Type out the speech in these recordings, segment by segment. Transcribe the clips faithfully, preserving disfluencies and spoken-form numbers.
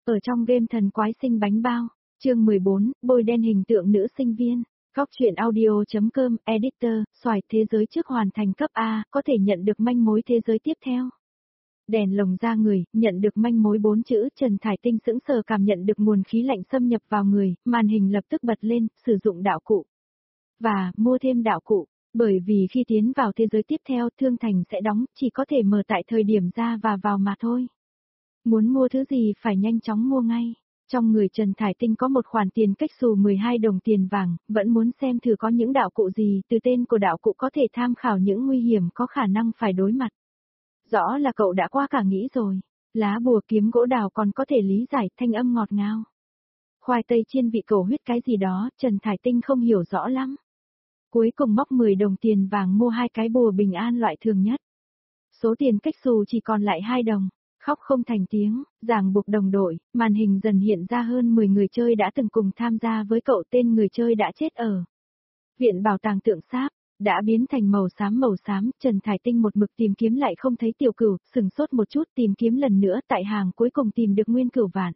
Ở trong game thần quái sinh bánh bao, chương mười bốn, bôi đen hình tượng nữ sinh viên. Góc truyện audio.com, editor, xoài thế giới trước hoàn thành cấp A, có thể nhận được manh mối thế giới tiếp theo. Đèn lồng ra người, nhận được manh mối bốn chữ, Trần Thải Tinh sững sờ cảm nhận được nguồn khí lạnh xâm nhập vào người, màn hình lập tức bật lên, sử dụng đạo cụ. Và, mua thêm đạo cụ, bởi vì khi tiến vào thế giới tiếp theo thương thành sẽ đóng, chỉ có thể mở tại thời điểm ra và vào mà thôi. Muốn mua thứ gì phải nhanh chóng mua ngay. Trong người Trần Thải Tinh có một khoản tiền cách xù mười hai đồng tiền vàng, vẫn muốn xem thử có những đạo cụ gì, từ tên của đạo cụ có thể tham khảo những nguy hiểm có khả năng phải đối mặt. Rõ là cậu đã qua cả nghĩ rồi. Lá bùa kiếm gỗ đào còn có thể lý giải, thanh âm ngọt ngào. Khoai tây chiên vị cầu huyết cái gì đó, Trần Thải Tinh không hiểu rõ lắm. Cuối cùng móc mười đồng tiền vàng mua hai cái bùa bình an loại thường nhất. Số tiền cách xù chỉ còn lại hai đồng. Khóc không thành tiếng, ràng buộc đồng đội, màn hình dần hiện ra hơn mười người chơi đã từng cùng tham gia với cậu, tên người chơi đã chết ở Viện Bảo tàng Tượng Sáp, đã biến thành màu xám màu xám, Trần Thải Tinh một mực tìm kiếm lại không thấy tiểu cửu, sừng sốt một chút tìm kiếm lần nữa tại hàng cuối cùng tìm được nguyên cửu vạn.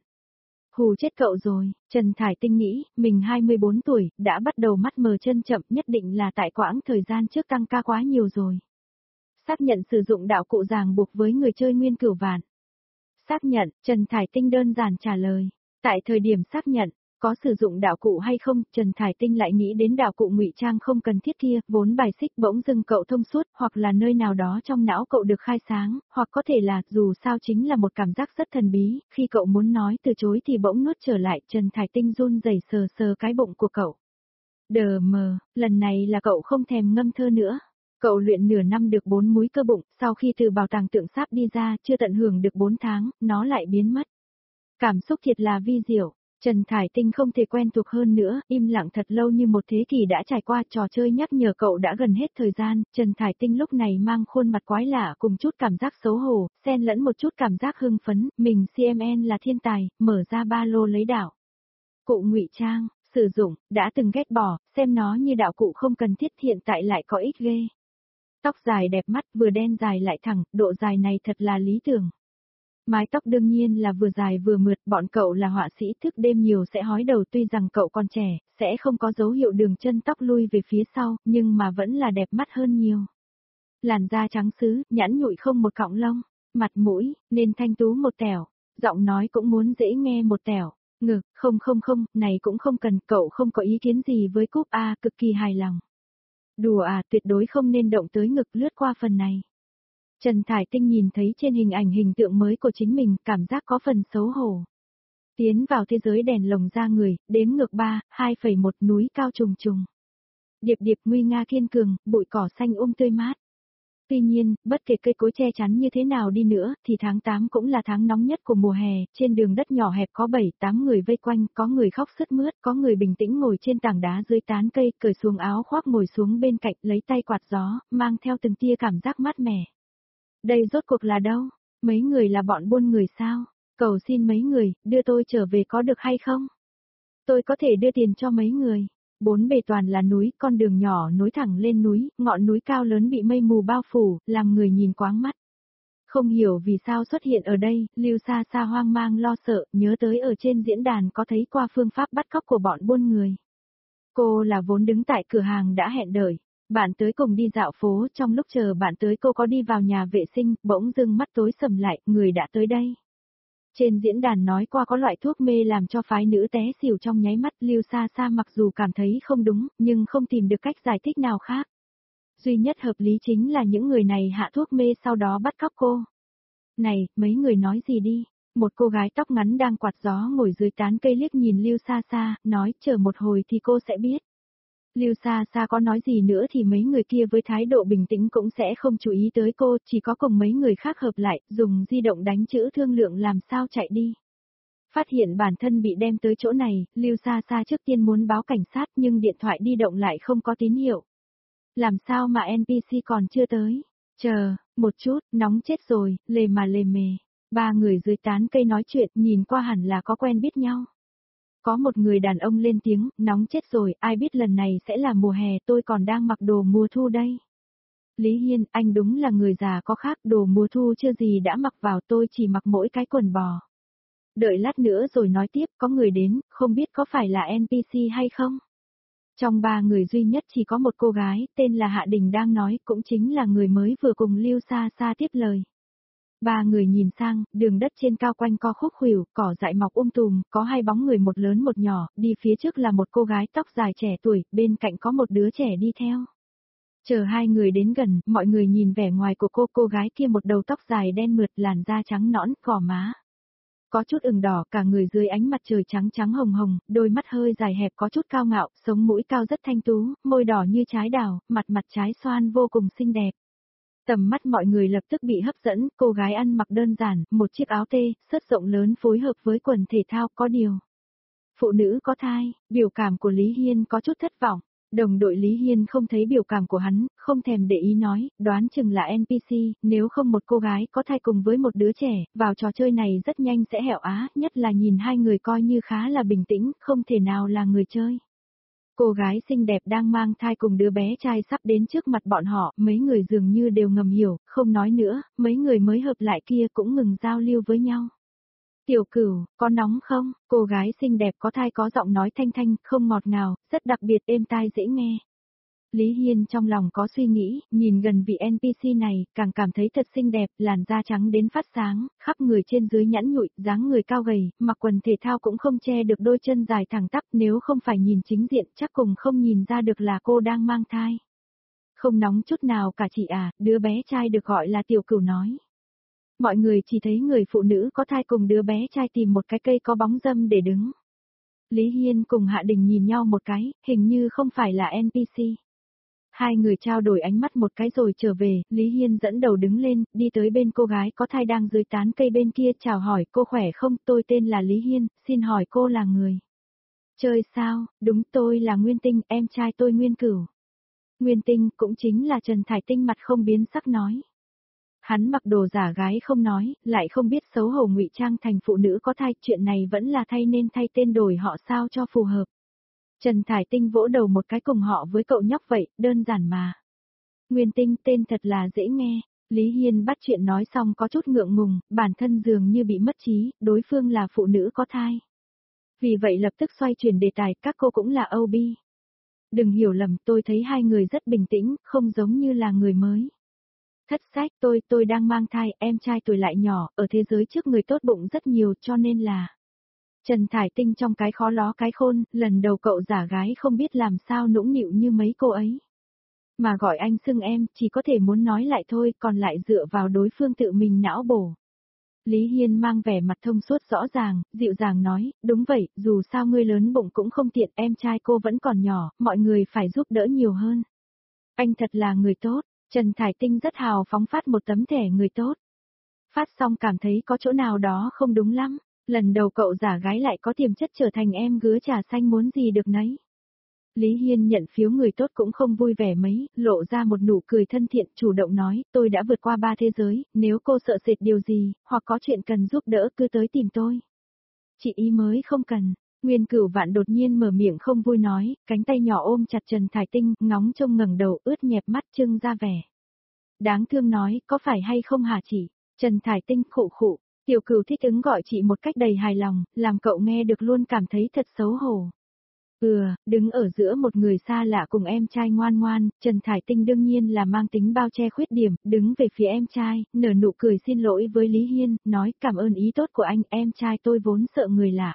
Hù chết cậu rồi, Trần Thải Tinh nghĩ, mình hai mươi bốn tuổi, đã bắt đầu mắt mờ chân chậm, nhất định là tại quãng thời gian trước tăng ca quá nhiều rồi. Xác nhận sử dụng đạo cụ ràng buộc với người chơi nguyên cửu vạn. Xác nhận, Trần Thải Tinh đơn giản trả lời. Tại thời điểm xác nhận, có sử dụng đạo cụ hay không, Trần Thải Tinh lại nghĩ đến đạo cụ ngụy trang không cần thiết kia, vốn bài xích bỗng dưng cậu thông suốt, hoặc là nơi nào đó trong não cậu được khai sáng, hoặc có thể là, dù sao chính là một cảm giác rất thần bí, khi cậu muốn nói từ chối thì bỗng nuốt trở lại, Trần Thải Tinh run rẩy sờ sờ cái bụng của cậu. Đờ mờ, lần này là cậu không thèm ngâm thơ nữa. Cậu luyện nửa năm được bốn múi cơ bụng, sau khi từ bảo tàng Tượng Sáp đi ra, chưa tận hưởng được bốn tháng, nó lại biến mất. Cảm xúc thiệt là vi diệu, Trần Thải Tinh không thể quen thuộc hơn nữa, im lặng thật lâu như một thế kỷ đã trải qua, trò chơi nhắc nhở cậu đã gần hết thời gian, Trần Thải Tinh lúc này mang khuôn mặt quái lạ cùng chút cảm giác xấu hổ, xen lẫn một chút cảm giác hưng phấn, mình xê em en là thiên tài, mở ra ba lô lấy đạo cụ ngụy trang, sử dụng, đã từng ghét bỏ, xem nó như đạo cụ không cần thiết, hiện tại lại có ích ghê. Tóc dài đẹp mắt, vừa đen dài lại thẳng, độ dài này thật là lý tưởng. Mái tóc đương nhiên là vừa dài vừa mượt, bọn cậu là họa sĩ thức đêm nhiều sẽ hói đầu, tuy rằng cậu còn trẻ, sẽ không có dấu hiệu đường chân tóc lui về phía sau, nhưng mà vẫn là đẹp mắt hơn nhiều. Làn da trắng sứ, nhẵn nhụi không một cọng lông, mặt mũi, nên thanh tú một tẻo, giọng nói cũng muốn dễ nghe một tẻo, ngực, không không không, này cũng không cần, cậu không có ý kiến gì với cúp A, cực kỳ hài lòng. Đùa à, tuyệt đối không nên động tới ngực, lướt qua phần này. Trần Thải Tinh nhìn thấy trên hình ảnh hình tượng mới của chính mình, cảm giác có phần xấu hổ. Tiến vào thế giới đèn lồng ra người, đếm ngược ba, hai phẩy một, núi cao trùng trùng. Điệp điệp nguy nga kiên cường, bụi cỏ xanh um tươi mát. Tuy nhiên, bất kể cây cối che chắn như thế nào đi nữa, thì tháng tám cũng là tháng nóng nhất của mùa hè, trên đường đất nhỏ hẹp có bảy, tám người vây quanh, có người khóc sướt mướt, có người bình tĩnh ngồi trên tảng đá dưới tán cây, cởi xuống áo khoác ngồi xuống bên cạnh, lấy tay quạt gió, mang theo từng tia cảm giác mát mẻ. Đây rốt cuộc là đâu? Mấy người là bọn buôn người sao? Cầu xin mấy người, đưa tôi trở về có được hay không? Tôi có thể đưa tiền cho mấy người. Bốn bề toàn là núi, con đường nhỏ nối thẳng lên núi, ngọn núi cao lớn bị mây mù bao phủ, làm người nhìn quáng mắt. Không hiểu vì sao xuất hiện ở đây, Lưu Sa Sa hoang mang lo sợ, nhớ tới ở trên diễn đàn có thấy qua phương pháp bắt cóc của bọn buôn người. Cô là vốn đứng tại cửa hàng đã hẹn đợi. Bạn tới cùng đi dạo phố, trong lúc chờ bạn tới cô có đi vào nhà vệ sinh, bỗng dưng mắt tối sầm lại, người đã tới đây. Trên diễn đàn nói qua có loại thuốc mê làm cho phái nữ té xỉu trong nháy mắt, Lưu Sa Sa mặc dù cảm thấy không đúng, nhưng không tìm được cách giải thích nào khác. Duy nhất hợp lý chính là những người này hạ thuốc mê sau đó bắt cóc cô. Này, mấy người nói gì đi? Một cô gái tóc ngắn đang quạt gió ngồi dưới tán cây liếc nhìn Lưu Sa Sa, nói chờ một hồi thì cô sẽ biết. Lưu Sa Sa có nói gì nữa thì mấy người kia với thái độ bình tĩnh cũng sẽ không chú ý tới cô, chỉ có cùng mấy người khác hợp lại, dùng di động đánh chữ thương lượng làm sao chạy đi. Phát hiện bản thân bị đem tới chỗ này, Lưu Sa Sa trước tiên muốn báo cảnh sát nhưng điện thoại di động lại không có tín hiệu. Làm sao mà en pê xê còn chưa tới? Chờ, một chút, nóng chết rồi, lề mà lề mề. Ba người dưới tán cây nói chuyện, nhìn qua hẳn là có quen biết nhau. Có một người đàn ông lên tiếng, nóng chết rồi, ai biết lần này sẽ là mùa hè, tôi còn đang mặc đồ mùa thu đây. Lý Hiên, anh đúng là người già có khác, đồ mùa thu chưa gì đã mặc vào, tôi chỉ mặc mỗi cái quần bò. Đợi lát nữa rồi nói tiếp, có người đến, không biết có phải là en pê xê hay không? Trong ba người duy nhất chỉ có một cô gái, tên là Hạ Đình đang nói, cũng chính là người mới vừa cùng Lưu Sa Sa tiếp lời. Ba người nhìn sang, đường đất trên cao quanh co khúc khuỷu, cỏ dại mọc um tùm, có hai bóng người một lớn một nhỏ, đi phía trước là một cô gái tóc dài trẻ tuổi, bên cạnh có một đứa trẻ đi theo. Chờ hai người đến gần, mọi người nhìn vẻ ngoài của cô, cô gái kia một đầu tóc dài đen mượt, làn da trắng nõn, gò má có chút ửng đỏ, cả người dưới ánh mặt trời trắng trắng hồng hồng, đôi mắt hơi dài hẹp có chút cao ngạo, sống mũi cao rất thanh tú, môi đỏ như trái đào, mặt mặt trái xoan vô cùng xinh đẹp. Tầm mắt mọi người lập tức bị hấp dẫn, cô gái ăn mặc đơn giản, một chiếc áo tê, sớt rộng lớn phối hợp với quần thể thao, có điều. Phụ nữ có thai, biểu cảm của Lý Hiên có chút thất vọng. Đồng đội Lý Hiên không thấy biểu cảm của hắn, không thèm để ý nói, đoán chừng là en pê xê, nếu không một cô gái có thai cùng với một đứa trẻ, vào trò chơi này rất nhanh sẽ hẹo á, nhất là nhìn hai người coi như khá là bình tĩnh, không thể nào là người chơi. Cô gái xinh đẹp đang mang thai cùng đứa bé trai sắp đến trước mặt bọn họ, mấy người dường như đều ngầm hiểu, không nói nữa, mấy người mới hợp lại kia cũng ngừng giao lưu với nhau. Tiểu Cửu, có nóng không? Cô gái xinh đẹp có thai có giọng nói thanh thanh, không ngọt ngào, rất đặc biệt êm tai dễ nghe. Lý Hiên trong lòng có suy nghĩ, nhìn gần vị en pê xê này, càng cảm thấy thật xinh đẹp, làn da trắng đến phát sáng, khắp người trên dưới nhẵn nhụi, dáng người cao gầy, mặc quần thể thao cũng không che được đôi chân dài thẳng tắp, nếu không phải nhìn chính diện chắc cùng không nhìn ra được là cô đang mang thai. Không nóng chút nào cả chị à, đứa bé trai được gọi là Tiểu Cửu nói. Mọi người chỉ thấy người phụ nữ có thai cùng đứa bé trai tìm một cái cây có bóng râm để đứng. Lý Hiên cùng Hạ Đình nhìn nhau một cái, hình như không phải là en pê xê. Hai người trao đổi ánh mắt một cái rồi trở về, Lý Hiên dẫn đầu đứng lên, đi tới bên cô gái có thai đang dưới tán cây bên kia, chào hỏi, cô khỏe không, tôi tên là Lý Hiên, xin hỏi cô là người. Chơi sao, đúng tôi là Nguyên Tinh, em trai tôi Nguyên Cửu. Nguyên Tinh cũng chính là Trần Thải Tinh mặt không biến sắc nói. Hắn mặc đồ giả gái không nói, lại không biết xấu hổ ngụy trang thành phụ nữ có thai, chuyện này vẫn là thay nên thay tên đổi họ sao cho phù hợp. Trần Thải Tinh vỗ đầu một cái cùng họ với cậu nhóc vậy, đơn giản mà. Nguyên Tinh tên thật là dễ nghe, Lý Hiên bắt chuyện nói xong có chút ngượng ngùng, bản thân dường như bị mất trí, đối phương là phụ nữ có thai. Vì vậy lập tức xoay chuyển đề tài, các cô cũng là ô bê. Đừng hiểu lầm, tôi thấy hai người rất bình tĩnh, không giống như là người mới. Thất sách, tôi, tôi đang mang thai, em trai tuổi lại nhỏ, ở thế giới trước người tốt bụng rất nhiều cho nên là... Trần Thải Tinh trong cái khó ló cái khôn, lần đầu cậu giả gái không biết làm sao nũng nịu như mấy cô ấy. Mà gọi anh xưng em, chỉ có thể muốn nói lại thôi, còn lại dựa vào đối phương tự mình não bổ. Lý Hiên mang vẻ mặt thông suốt rõ ràng, dịu dàng nói, đúng vậy, dù sao ngươi lớn bụng cũng không tiện, em trai cô vẫn còn nhỏ, mọi người phải giúp đỡ nhiều hơn. Anh thật là người tốt. Trần Thải Tinh rất hào phóng phát một tấm thẻ người tốt. Phát xong cảm thấy có chỗ nào đó không đúng lắm, lần đầu cậu giả gái lại có tiềm chất trở thành em gứa trà xanh muốn gì được nấy. Lý Hiên nhận phiếu người tốt cũng không vui vẻ mấy, lộ ra một nụ cười thân thiện, chủ động nói, tôi đã vượt qua ba thế giới, nếu cô sợ sệt điều gì, hoặc có chuyện cần giúp đỡ cứ tới tìm tôi. Chị ý mới không cần. Nguyên Cửu Vạn đột nhiên mở miệng không vui nói, cánh tay nhỏ ôm chặt Trần Thải Tinh, ngóng trông ngẩng đầu ướt nhẹp mắt trưng ra vẻ. Đáng thương nói, có phải hay không hả chị? Trần Thải Tinh khụ khụ, Tiểu Cửu thích ứng gọi chị một cách đầy hài lòng, làm cậu nghe được luôn cảm thấy thật xấu hổ. Ừ, đứng ở giữa một người xa lạ cùng em trai ngoan ngoan, Trần Thải Tinh đương nhiên là mang tính bao che khuyết điểm, đứng về phía em trai, nở nụ cười xin lỗi với Lý Hiên, nói cảm ơn ý tốt của anh, em trai tôi vốn sợ người lạ.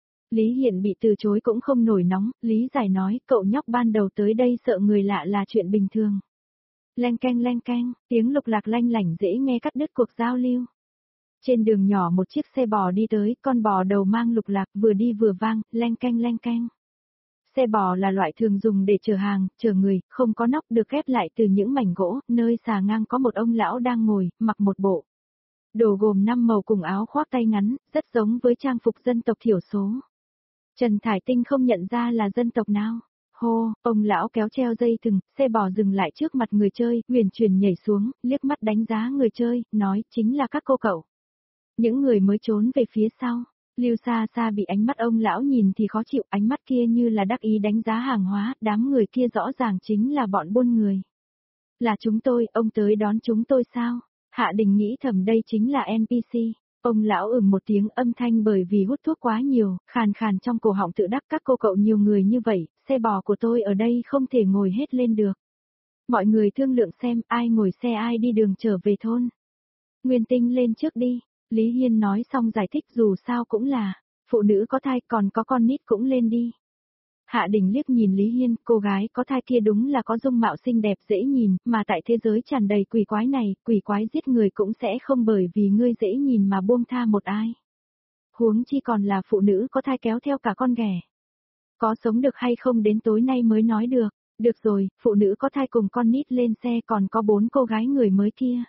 Lý Hiển bị từ chối cũng không nổi nóng, Lý giải nói, cậu nhóc ban đầu tới đây sợ người lạ là chuyện bình thường. Leng keng leng keng, tiếng lục lạc lanh lảnh dễ nghe cắt đứt cuộc giao lưu. Trên đường nhỏ một chiếc xe bò đi tới, con bò đầu mang lục lạc vừa đi vừa vang, leng keng leng keng. Xe bò là loại thường dùng để chở hàng, chở người, không có nóc được ghép lại từ những mảnh gỗ, nơi xà ngang có một ông lão đang ngồi, mặc một bộ đồ gồm năm màu cùng áo khoác tay ngắn, rất giống với trang phục dân tộc thiểu số. Trần Thải Tinh không nhận ra là dân tộc nào. Hô, ông lão kéo treo dây thừng, xe bò dừng lại trước mặt người chơi, huyền chuyển nhảy xuống, liếc mắt đánh giá người chơi, nói chính là các cô cậu. Những người mới trốn về phía sau, Lưu Sa Sa bị ánh mắt ông lão nhìn thì khó chịu, ánh mắt kia như là đắc ý đánh giá hàng hóa, đám người kia rõ ràng chính là bọn buôn người. Là chúng tôi, ông tới đón chúng tôi sao? Hạ Đình nghĩ thầm đây chính là en pê xê. Ông lão ừm một tiếng, âm thanh bởi vì hút thuốc quá nhiều, khàn khàn trong cổ họng tự đắc, các cô cậu nhiều người như vậy, xe bò của tôi ở đây không thể ngồi hết lên được. Mọi người thương lượng xem ai ngồi xe ai đi đường trở về thôn. Nguyên Tinh lên trước đi, Lý Hiên nói xong giải thích dù sao cũng là, phụ nữ có thai còn có con nít cũng lên đi. Hạ Đình liếc nhìn Lý Hiên, cô gái có thai kia đúng là có dung mạo xinh đẹp dễ nhìn, mà tại thế giới tràn đầy quỷ quái này, quỷ quái giết người cũng sẽ không bởi vì ngươi dễ nhìn mà buông tha một ai. Huống chi còn là phụ nữ có thai kéo theo cả con ghẻ. Có sống được hay không đến tối nay mới nói được. Được rồi, phụ nữ có thai cùng con nít lên xe còn có bốn cô gái người mới kia.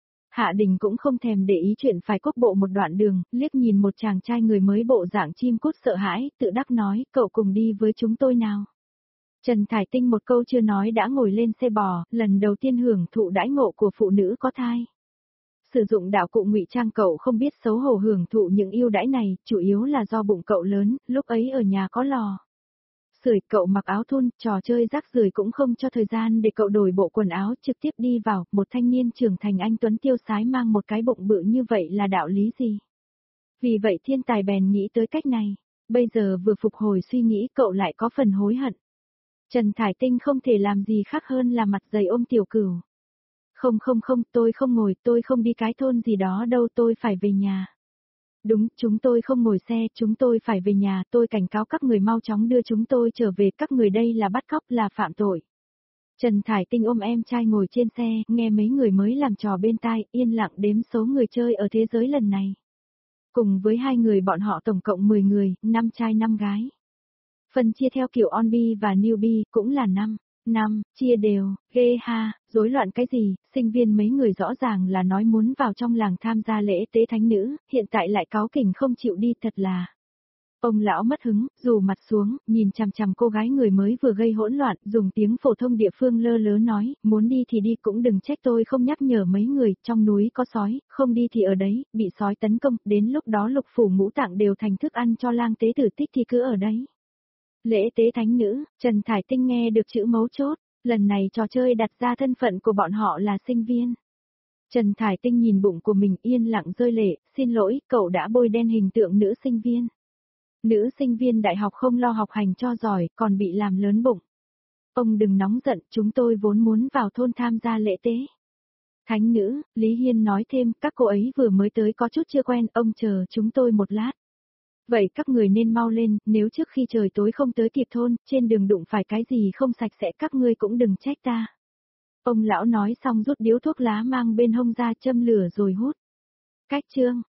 Hạ Đình cũng không thèm để ý chuyện phải cốc bộ một đoạn đường, liếc nhìn một chàng trai người mới bộ dạng chim cút sợ hãi, tự đắc nói, cậu cùng đi với chúng tôi nào. Trần Thải Tinh một câu chưa nói đã ngồi lên xe bò, lần đầu tiên hưởng thụ đãi ngộ của phụ nữ có thai. Sử dụng đạo cụ ngụy trang cậu không biết xấu hổ hưởng thụ những ưu đãi này, chủ yếu là do bụng cậu lớn, lúc ấy ở nhà có lò. Sưởi cậu mặc áo thun, trò chơi rác rưởi cũng không cho thời gian để cậu đổi bộ quần áo trực tiếp đi vào, một thanh niên trưởng thành anh tuấn tiêu sái mang một cái bụng bự như vậy là đạo lý gì? Vì vậy thiên tài bèn nghĩ tới cách này, bây giờ vừa phục hồi suy nghĩ cậu lại có phần hối hận. Trần Thải Tinh không thể làm gì khác hơn là mặt dày ôm tiểu cửu. Không không không, tôi không ngồi, tôi không đi cái thôn gì đó đâu, tôi phải về nhà. Đúng, chúng tôi không ngồi xe, chúng tôi phải về nhà, tôi cảnh cáo các người mau chóng đưa chúng tôi trở về, các người đây là bắt cóc, là phạm tội. Trần Thải Tinh ôm em trai ngồi trên xe, nghe mấy người mới làm trò bên tai, yên lặng đếm số người chơi ở thế giới lần này. Cùng với hai người bọn họ tổng cộng mười người, năm trai năm gái. Phần chia theo kiểu onbi và newbie cũng là năm. Năm, chia đều, ghê ha, rối loạn cái gì, sinh viên mấy người rõ ràng là nói muốn vào trong làng tham gia lễ tế thánh nữ, hiện tại lại cáu kỉnh không chịu đi thật là. Ông lão mất hứng, dù mặt xuống, nhìn chằm chằm cô gái người mới vừa gây hỗn loạn, dùng tiếng phổ thông địa phương lơ lớ nói, muốn đi thì đi cũng đừng trách tôi không nhắc nhở mấy người, trong núi có sói, không đi thì ở đấy, bị sói tấn công, đến lúc đó lục phủ ngũ tạng đều thành thức ăn cho lang tế tử tích thì cứ ở đấy. Lễ tế thánh nữ, Trần Thải Tinh nghe được chữ mấu chốt, lần này trò chơi đặt ra thân phận của bọn họ là sinh viên. Trần Thải Tinh nhìn bụng của mình yên lặng rơi lệ, xin lỗi, cậu đã bôi đen hình tượng nữ sinh viên. Nữ sinh viên đại học không lo học hành cho giỏi, còn bị làm lớn bụng. Ông đừng nóng giận, chúng tôi vốn muốn vào thôn tham gia lễ tế. Thánh nữ, Lý Hiên nói thêm, các cô ấy vừa mới tới có chút chưa quen, ông chờ chúng tôi một lát. Vậy các người nên mau lên, nếu trước khi trời tối không tới kịp thôn, trên đường đụng phải cái gì không sạch sẽ các ngươi cũng đừng trách ta. Ông lão nói xong rút điếu thuốc lá mang bên hông ra châm lửa rồi hút. Cách chương.